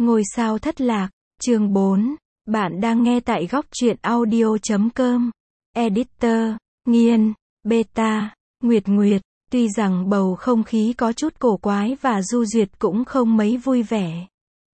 Ngôi sao thất lạc, chương 4. Bạn đang nghe tại góc truyện audio.com. Editor, Nghiên, Beta, Nguyệt Nguyệt. Tuy rằng bầu không khí có chút cổ quái và Du Duyệt cũng không mấy vui vẻ.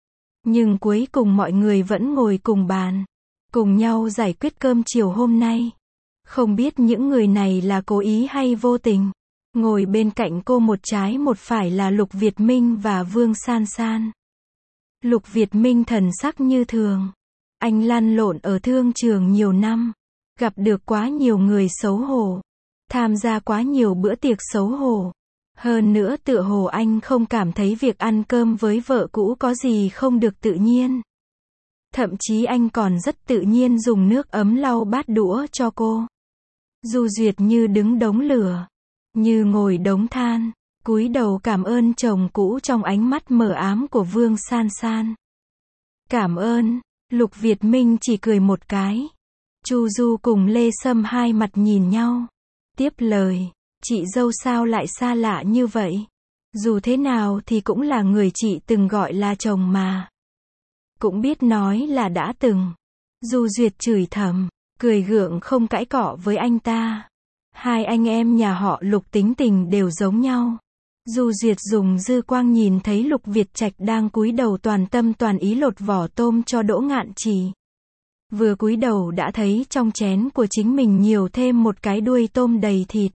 Nhưng cuối cùng mọi người vẫn ngồi cùng bàn, cùng nhau giải quyết cơm chiều hôm nay. Không biết những người này là cố ý hay vô tình. Ngồi bên cạnh cô một trái một phải là Lục Việt Minh và Vương San San. Lục Việt Minh thần sắc như thường. Anh lăn lộn ở thương trường nhiều năm, gặp được quá nhiều người xấu hổ, tham gia quá nhiều bữa tiệc xấu hổ. Hơn nữa tựa hồ anh không cảm thấy việc ăn cơm với vợ cũ có gì không được tự nhiên. Thậm chí anh còn rất tự nhiên dùng nước ấm lau bát đũa cho cô. Du Duyệt như đứng đống lửa, như ngồi đống than, cúi đầu cảm ơn chồng cũ trong ánh mắt mờ ám của Vương San San. Cảm ơn. Lục Việt Minh chỉ cười một cái. Chu Du cùng Lê Sâm hai mặt nhìn nhau. Tiếp lời, chị dâu sao lại xa lạ như vậy? Dù thế nào thì cũng là người chị từng gọi là chồng mà. Cũng biết nói là đã từng. Du Duyệt chửi thầm, cười gượng không cãi cọ với anh ta. Hai anh em nhà họ Lục tính tình đều giống nhau. Du Duyệt dùng dư quang nhìn thấy Lục Việt Trạch đang cúi đầu toàn tâm toàn ý lột vỏ tôm cho Đỗ Ngạn Trì. Vừa cúi đầu đã thấy trong chén của chính mình nhiều thêm một cái đuôi tôm đầy thịt.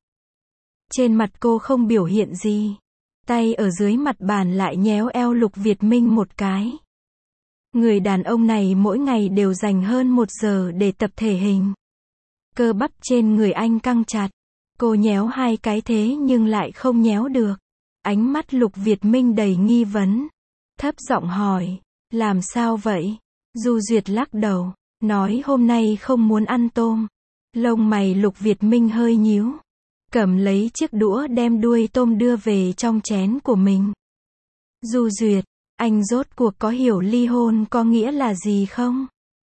Trên mặt cô không biểu hiện gì. Tay ở dưới mặt bàn lại nhéo eo Lục Việt Minh một cái. Người đàn ông này mỗi ngày đều dành hơn 1 giờ để tập thể hình. Cơ bắp trên người anh căng chặt. Cô nhéo 2 cái thế nhưng lại không nhéo được. Ánh mắt Lục Việt Minh đầy nghi vấn. Thấp giọng hỏi, làm sao vậy? Du Duyệt lắc đầu, nói hôm nay không muốn ăn tôm. Lông mày Lục Việt Minh hơi nhíu. Cầm lấy chiếc đũa đem đuôi tôm đưa về trong chén của mình. Du Duyệt, anh rốt cuộc có hiểu ly hôn có nghĩa là gì không?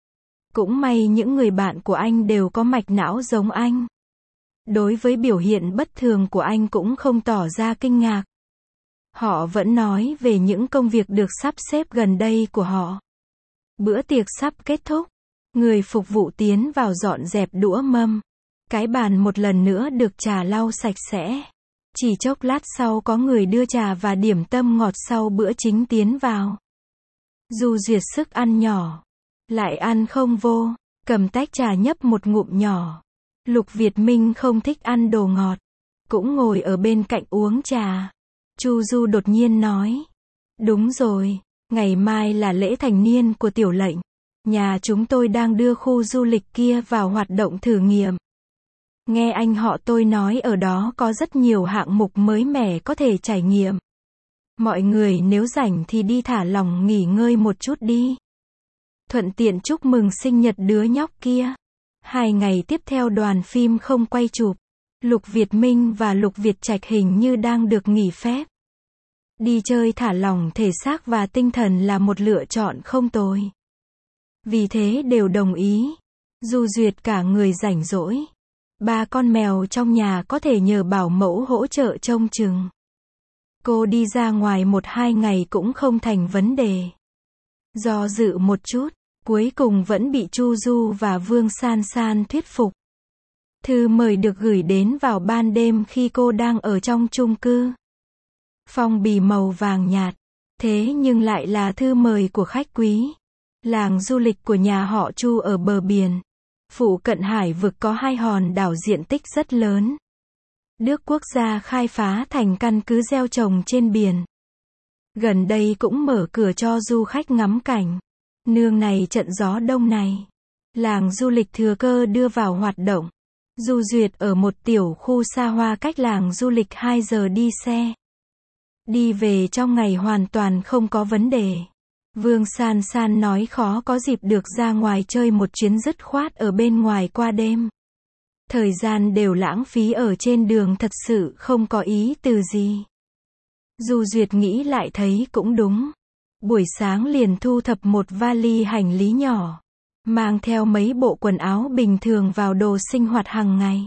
Cũng may những người bạn của anh đều có mạch não giống anh. Đối với biểu hiện bất thường của anh cũng không tỏ ra kinh ngạc. Họ vẫn nói về những công việc được sắp xếp gần đây của họ. Bữa tiệc sắp kết thúc. Người phục vụ tiến vào dọn dẹp đũa mâm. Cái bàn một lần nữa được trà lau sạch sẽ. Chỉ chốc lát sau có người đưa trà và điểm tâm ngọt sau bữa chính tiến vào. Du Duyệt sức ăn nhỏ. Lại ăn không vô. Cầm tách trà nhấp một ngụm nhỏ. Lục Việt Minh không thích ăn đồ ngọt. Cũng ngồi ở bên cạnh uống trà. Chu Du đột nhiên nói. Đúng rồi, ngày mai là lễ thành niên của Tiểu Lệnh. Nhà chúng tôi đang đưa khu du lịch kia vào hoạt động thử nghiệm. Nghe anh họ tôi nói ở đó có rất nhiều hạng mục mới mẻ có thể trải nghiệm. Mọi người nếu rảnh thì đi thả lỏng nghỉ ngơi một chút đi. Thuận tiện chúc mừng sinh nhật đứa nhóc kia. 2 ngày tiếp theo đoàn phim không quay chụp. Lục Việt Minh và Lục Việt Trạch hình như đang được nghỉ phép. Đi chơi thả lỏng thể xác và tinh thần là một lựa chọn không tồi. Vì thế đều đồng ý. Du Duyệt cả người rảnh rỗi. 3 con mèo trong nhà có thể nhờ bảo mẫu hỗ trợ trông chừng. Cô đi ra ngoài 1-2 ngày cũng không thành vấn đề. Do dự một chút, cuối cùng vẫn bị Chu Du và Vương San San thuyết phục. Thư mời được gửi đến vào ban đêm khi cô đang ở trong chung cư. Phong bì màu vàng nhạt, thế nhưng lại là thư mời của khách quý. Làng du lịch của nhà họ Chu ở bờ biển. Phụ cận hải vực có 2 hòn đảo diện tích rất lớn. Đức quốc gia khai phá thành căn cứ gieo trồng trên biển. Gần đây cũng mở cửa cho du khách ngắm cảnh. Nương này trận gió đông này. Làng du lịch thừa cơ đưa vào hoạt động. Du Duyệt ở một tiểu khu xa hoa cách làng du lịch 2 giờ đi xe. Đi về trong ngày hoàn toàn không có vấn đề. Vương San San nói khó có dịp được ra ngoài chơi một chuyến dứt khoát ở bên ngoài qua đêm. Thời gian đều lãng phí ở trên đường thật sự không có ý từ gì. Du Duyệt nghĩ lại thấy cũng đúng. Buổi sáng liền thu thập một vali hành lý nhỏ. Mang theo mấy bộ quần áo bình thường vào đồ sinh hoạt hàng ngày.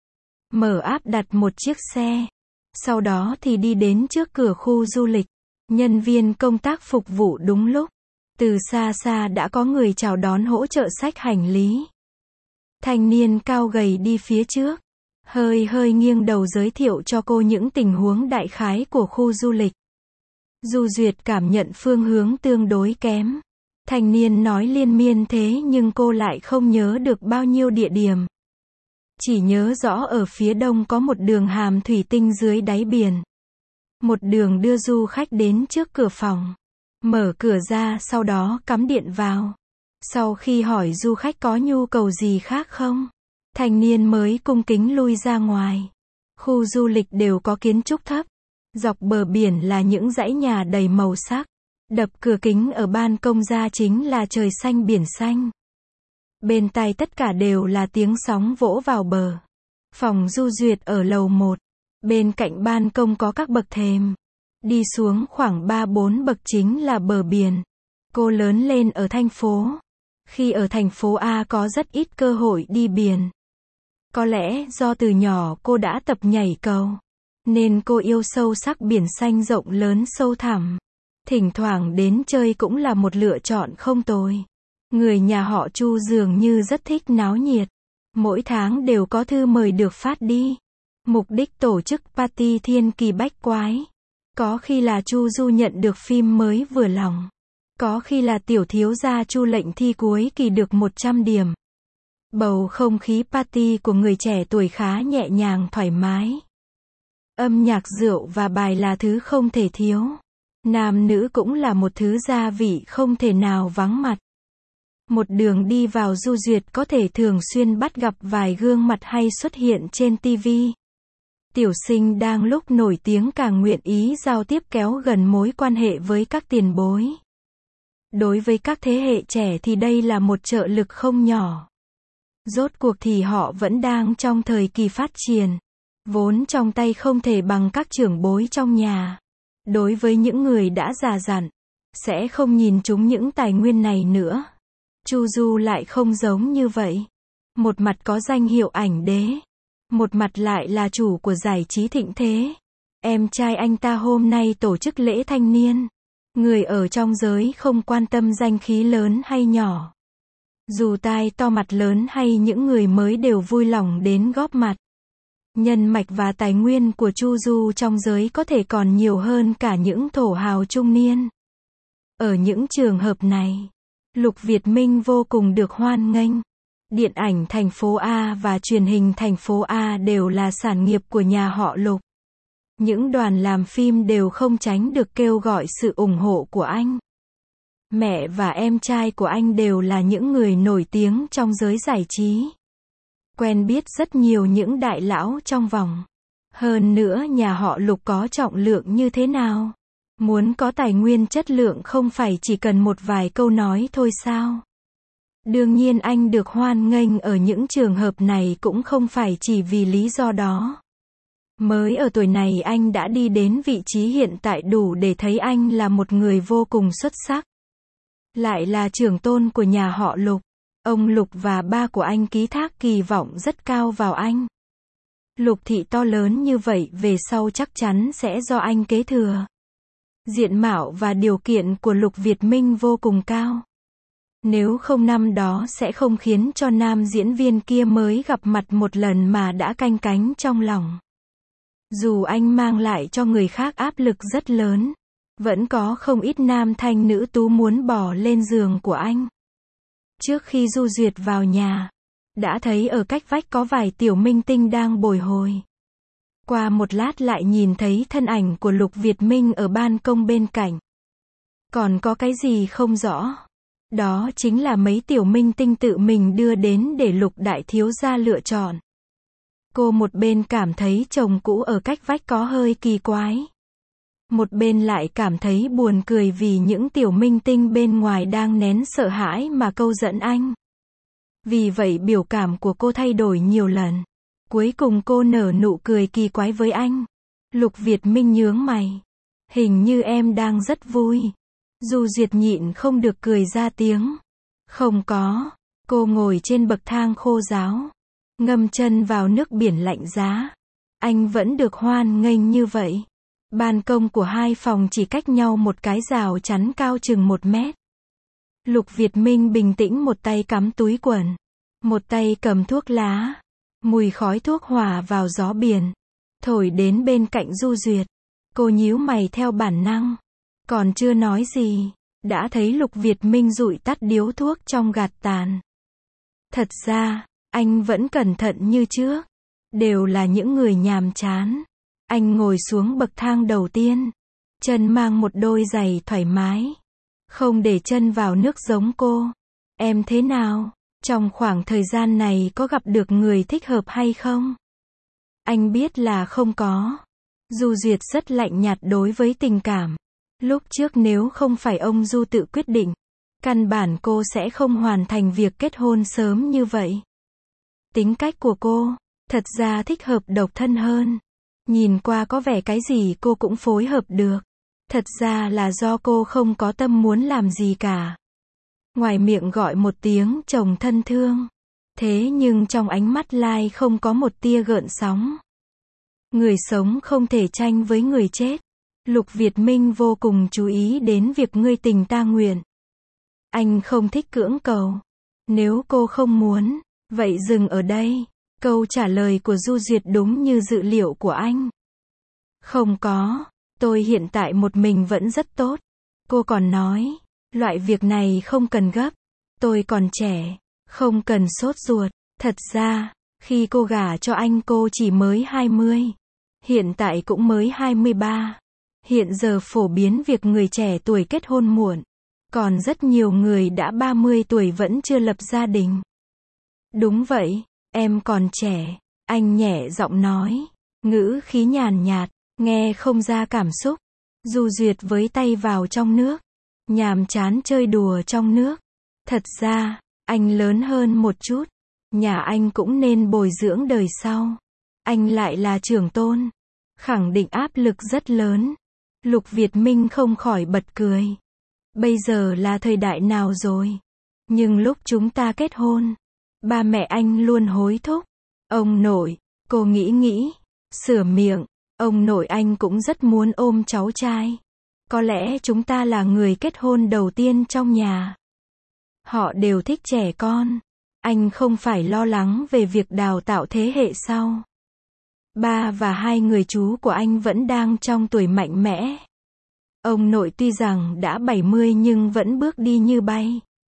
Mở app đặt một chiếc xe. Sau đó thì đi đến trước cửa khu du lịch. Nhân viên công tác phục vụ đúng lúc. Từ xa xa đã có người chào đón hỗ trợ xách hành lý. Thanh niên cao gầy đi phía trước, hơi nghiêng đầu giới thiệu cho cô những tình huống đại khái của khu du lịch. Du Duyệt cảm nhận phương hướng tương đối kém. Thanh niên nói liên miên thế nhưng cô lại không nhớ được bao nhiêu địa điểm. Chỉ nhớ rõ ở phía đông có một đường hàm thủy tinh dưới đáy biển. Một đường đưa du khách đến trước cửa phòng. Mở cửa ra sau đó cắm điện vào. Sau khi hỏi du khách có nhu cầu gì khác không, thanh niên mới cung kính lui ra ngoài. Khu du lịch đều có kiến trúc thấp. Dọc bờ biển là những dãy nhà đầy màu sắc. Đập cửa kính ở ban công ra chính là trời xanh biển xanh. Bên tai tất cả đều là tiếng sóng vỗ vào bờ. Phòng Du Duyệt ở lầu 1. Bên cạnh ban công có các bậc thềm. Đi xuống khoảng 3-4 bậc chính là bờ biển. Cô lớn lên ở thành phố. Khi ở thành phố A có rất ít cơ hội đi biển. Có lẽ do từ nhỏ cô đã tập nhảy cầu, nên cô yêu sâu sắc biển xanh rộng lớn sâu thẳm. Thỉnh thoảng đến chơi cũng là một lựa chọn không tồi. Người nhà họ Chu dường như rất thích náo nhiệt. Mỗi tháng đều có thư mời được phát đi. Mục đích tổ chức party thiên kỳ bách quái. Có khi là Chu Du nhận được phim mới vừa lòng. Có khi là tiểu thiếu gia Chu Lệnh thi cuối kỳ được 100 điểm. Bầu không khí party của người trẻ tuổi khá nhẹ nhàng thoải mái. Âm nhạc rượu và bài là thứ không thể thiếu. Nam nữ cũng là một thứ gia vị không thể nào vắng mặt. Một đường đi vào Du Duyệt có thể thường xuyên bắt gặp vài gương mặt hay xuất hiện trên TV. Tiểu sinh đang lúc nổi tiếng càng nguyện ý giao tiếp kéo gần mối quan hệ với các tiền bối. Đối với các thế hệ trẻ thì đây là một trợ lực không nhỏ. Rốt cuộc thì họ vẫn đang trong thời kỳ phát triển. Vốn trong tay không thể bằng các trưởng bối trong nhà. Đối với những người đã già dặn, sẽ không nhìn chúng những tài nguyên này nữa. Chu Du lại không giống như vậy. Một mặt có danh hiệu ảnh đế, một mặt lại là chủ của giải trí thịnh thế. Em trai anh ta hôm nay tổ chức lễ thanh niên. Người ở trong giới không quan tâm danh khí lớn hay nhỏ. Dù tai to mặt lớn hay những người mới đều vui lòng đến góp mặt. Nhân mạch và tài nguyên của Chu Du trong giới có thể còn nhiều hơn cả những thổ hào trung niên. Ở những trường hợp này, Lục Việt Minh vô cùng được hoan nghênh. Điện ảnh thành phố A và truyền hình thành phố A đều là sản nghiệp của nhà họ Lục. Những đoàn làm phim đều không tránh được kêu gọi sự ủng hộ của anh. Mẹ và em trai của anh đều là những người nổi tiếng trong giới giải trí. Quen biết rất nhiều những đại lão trong vòng. Hơn nữa nhà họ Lục có trọng lượng như thế nào? Muốn có tài nguyên chất lượng không phải chỉ cần một vài câu nói thôi sao? Đương nhiên anh được hoan nghênh ở những trường hợp này cũng không phải chỉ vì lý do đó. Mới ở tuổi này anh đã đi đến vị trí hiện tại đủ để thấy anh là một người vô cùng xuất sắc. Lại là trưởng tôn của nhà họ Lục. Ông Lục và ba của anh ký thác kỳ vọng rất cao vào anh. Lục thị to lớn như vậy về sau chắc chắn sẽ do anh kế thừa. Diện mạo và điều kiện của Lục Việt Minh vô cùng cao. Nếu không năm đó sẽ không khiến cho nam diễn viên kia mới gặp mặt một lần mà đã canh cánh trong lòng. Dù anh mang lại cho người khác áp lực rất lớn, vẫn có không ít nam thanh nữ tú muốn bỏ lên giường của anh. Trước khi Du Duyệt vào nhà, đã thấy ở cách vách có vài tiểu minh tinh đang bồi hồi. Qua một lát lại nhìn thấy thân ảnh của Lục Việt Minh ở ban công bên cạnh. Còn có cái gì không rõ? Đó chính là mấy tiểu minh tinh tự mình đưa đến để Lục đại thiếu gia lựa chọn. Cô một bên cảm thấy chồng cũ ở cách vách có hơi kỳ quái. Một bên lại cảm thấy buồn cười vì những tiểu minh tinh bên ngoài đang nén sợ hãi mà câu dẫn anh. Vì vậy biểu cảm của cô thay đổi nhiều lần. Cuối cùng cô nở nụ cười kỳ quái với anh. Lục Việt Minh nhướng mày. Hình như em đang rất vui. Du Duyệt nhịn không được cười ra tiếng. Không có. Cô ngồi trên bậc thang khô ráo. Ngâm chân vào nước biển lạnh giá. Anh vẫn được hoan nghênh như vậy. Ban công của hai phòng chỉ cách nhau một cái rào chắn cao chừng 1 mét. Lục Việt Minh bình tĩnh một tay cắm túi quần, một tay cầm thuốc lá. Mùi khói thuốc hòa vào gió biển, thổi đến bên cạnh Du Duyệt. Cô nhíu mày theo bản năng. Còn chưa nói gì, đã thấy Lục Việt Minh dụi tắt điếu thuốc trong gạt tàn. Thật ra, anh vẫn cẩn thận như trước. Đều là những người nhàm chán. Anh ngồi xuống bậc thang đầu tiên. Chân mang một đôi giày thoải mái. Không để chân vào nước giống cô. Em thế nào? Trong khoảng thời gian này có gặp được người thích hợp hay không? Anh biết là không có. Du Duyệt rất lạnh nhạt đối với tình cảm. Lúc trước nếu không phải ông Du tự quyết định, căn bản cô sẽ không hoàn thành việc kết hôn sớm như vậy. Tính cách của cô, thật ra thích hợp độc thân hơn. Nhìn qua có vẻ cái gì cô cũng phối hợp được. Thật ra là do cô không có tâm muốn làm gì cả. Ngoài miệng gọi một tiếng chồng thân thương. Thế nhưng trong ánh mắt Lai không có một tia gợn sóng. Người sống không thể tranh với người chết. Lục Việt Minh vô cùng chú ý đến việc ngươi tình ta nguyện. Anh không thích cưỡng cầu. Nếu cô không muốn, vậy dừng ở đây. Câu trả lời của Du Duyệt đúng như dự liệu của anh. Không có, tôi hiện tại một mình vẫn rất tốt. Cô còn nói, loại việc này không cần gấp. Tôi còn trẻ, không cần sốt ruột. Thật ra, khi cô gả cho anh cô chỉ mới 20. Hiện tại cũng mới 23. Hiện giờ phổ biến việc người trẻ tuổi kết hôn muộn. Còn rất nhiều người đã 30 tuổi vẫn chưa lập gia đình. Đúng vậy, em còn trẻ. Anh nhẹ giọng nói. Ngữ khí nhàn nhạt, nghe không ra cảm xúc. Du Duyệt với tay vào trong nước. Nhàm chán chơi đùa trong nước. Thật ra, anh lớn hơn một chút. Nhà anh cũng nên bồi dưỡng đời sau. Anh lại là trưởng tôn. Khẳng định áp lực rất lớn. Lục Việt Minh không khỏi bật cười. Bây giờ là thời đại nào rồi? Nhưng lúc chúng ta kết hôn, ba mẹ anh luôn hối thúc. Ông nội, cô nghĩ, sửa miệng. Ông nội anh cũng rất muốn ôm cháu trai. Có lẽ chúng ta là người kết hôn đầu tiên trong nhà. Họ đều thích trẻ con. Anh không phải lo lắng về việc đào tạo thế hệ sau. Ba và hai người chú của anh vẫn đang trong tuổi mạnh mẽ. Ông nội tuy rằng đã 70 nhưng vẫn bước đi như bay.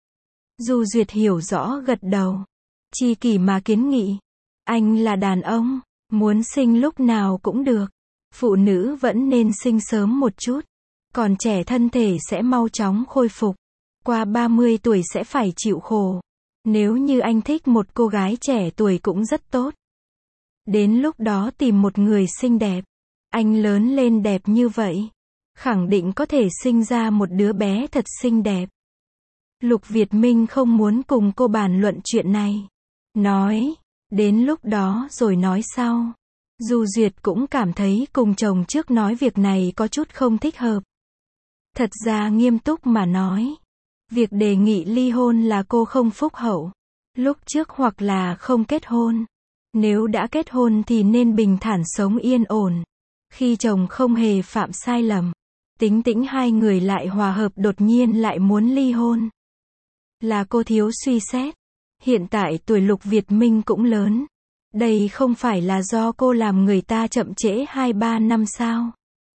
Du Duyệt hiểu rõ gật đầu. Chi kỷ mà kiến nghị. Anh là đàn ông, muốn sinh lúc nào cũng được. Phụ nữ vẫn nên sinh sớm một chút. Còn trẻ thân thể sẽ mau chóng khôi phục. Qua 30 tuổi sẽ phải chịu khổ. Nếu như anh thích một cô gái trẻ tuổi cũng rất tốt. Đến lúc đó tìm một người xinh đẹp. Anh lớn lên đẹp như vậy. Khẳng định có thể sinh ra một đứa bé thật xinh đẹp. Lục Việt Minh không muốn cùng cô bàn luận chuyện này. Nói, đến lúc đó rồi nói sau. Du Duyệt cũng cảm thấy cùng chồng trước nói việc này có chút không thích hợp. Thật ra nghiêm túc mà nói. Việc đề nghị ly hôn là cô không phúc hậu. Lúc trước hoặc là không kết hôn. Nếu đã kết hôn thì nên bình thản sống yên ổn. Khi chồng không hề phạm sai lầm. Tính tĩnh hai người lại hòa hợp đột nhiên lại muốn ly hôn. Là cô thiếu suy xét. Hiện tại tuổi Lục Việt Minh cũng lớn. Đây không phải là do cô làm người ta chậm trễ 2-3 năm sao?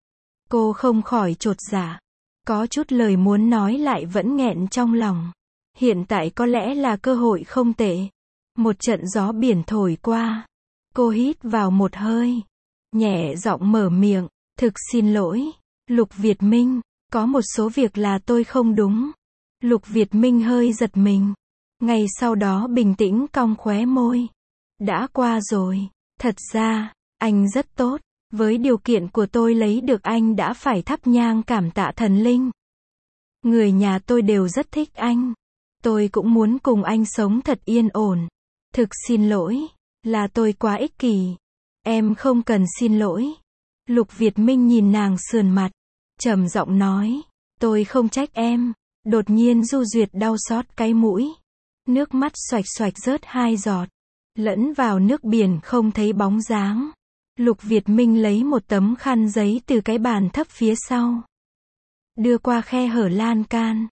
Cô không khỏi chột dạ. Có chút lời muốn nói lại vẫn nghẹn trong lòng. Hiện tại có lẽ là cơ hội không tệ. Một trận gió biển thổi qua. Cô hít vào một hơi. Nhẹ giọng mở miệng. Thực xin lỗi. Lục Việt Minh. Có một số việc là tôi không đúng. Lục Việt Minh hơi giật mình. Ngay sau đó bình tĩnh cong khóe môi. Đã qua rồi. Thật ra, anh rất tốt. Với điều kiện của tôi lấy được anh đã phải thắp nhang cảm tạ thần linh. Người nhà tôi đều rất thích anh. Tôi cũng muốn cùng anh sống thật yên ổn. Thực xin lỗi, là tôi quá ích kỷ. Em không cần xin lỗi. Lục Việt Minh nhìn nàng sườn mặt, trầm giọng nói, tôi không trách em. Đột nhiên Du Duyệt đau xót cái mũi. Nước mắt xoạch xoạch rớt 2 giọt. Lẫn vào nước biển không thấy bóng dáng. Lục Việt Minh lấy một tấm khăn giấy từ cái bàn thấp phía sau. Đưa qua khe hở lan can.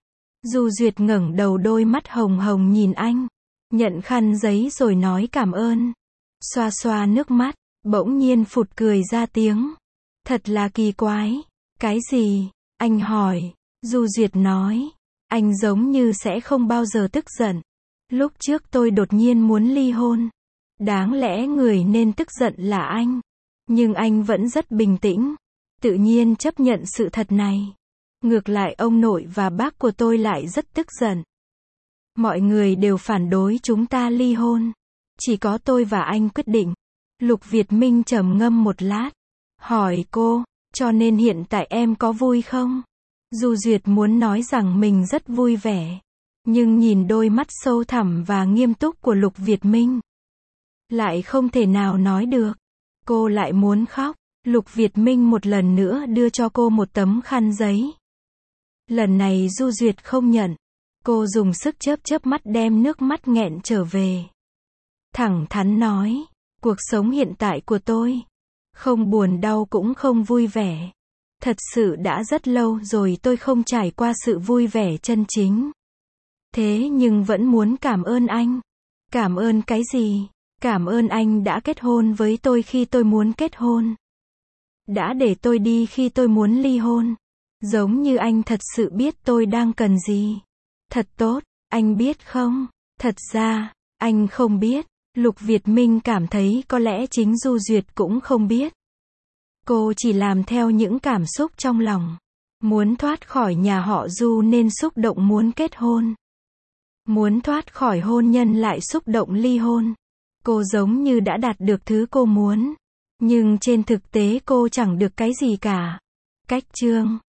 Du Duyệt ngẩng đầu, đôi mắt hồng hồng nhìn anh. Nhận khăn giấy rồi nói cảm ơn. Xoa xoa nước mắt, bỗng nhiên phụt cười ra tiếng. Thật là kỳ quái. Cái gì? Anh hỏi. Du Duyệt nói. Anh giống như sẽ không bao giờ tức giận. Lúc trước tôi đột nhiên muốn ly hôn. Đáng lẽ người nên tức giận là anh. Nhưng anh vẫn rất bình tĩnh. Tự nhiên chấp nhận sự thật này. Ngược lại ông nội và bác của tôi lại rất tức giận. Mọi người đều phản đối chúng ta ly hôn. Chỉ có tôi và anh quyết định. Lục Việt Minh trầm ngâm một lát. Hỏi cô, cho nên hiện tại em có vui không? Du Duyệt muốn nói rằng mình rất vui vẻ. Nhưng nhìn đôi mắt sâu thẳm và nghiêm túc của Lục Việt Minh. Lại không thể nào nói được. Cô lại muốn khóc. Lục Việt Minh một lần nữa đưa cho cô một tấm khăn giấy. Lần này Du Duyệt không nhận. Cô dùng sức chớp chớp mắt đem nước mắt nghẹn trở về. Thẳng thắn nói, cuộc sống hiện tại của tôi, không buồn đau cũng không vui vẻ. Thật sự đã rất lâu rồi tôi không trải qua sự vui vẻ chân chính. Thế nhưng vẫn muốn cảm ơn anh. Cảm ơn cái gì? Cảm ơn anh đã kết hôn với tôi khi tôi muốn kết hôn. Đã để tôi đi khi tôi muốn ly hôn. Giống như anh thật sự biết tôi đang cần gì. Thật tốt, anh biết không? Thật ra, anh không biết. Lục Việt Minh cảm thấy có lẽ chính Du Duyệt cũng không biết. Cô chỉ làm theo những cảm xúc trong lòng. Muốn thoát khỏi nhà họ Du nên xúc động muốn kết hôn. Muốn thoát khỏi hôn nhân lại xúc động ly hôn. Cô giống như đã đạt được thứ cô muốn. Nhưng trên thực tế cô chẳng được cái gì cả. Cách chương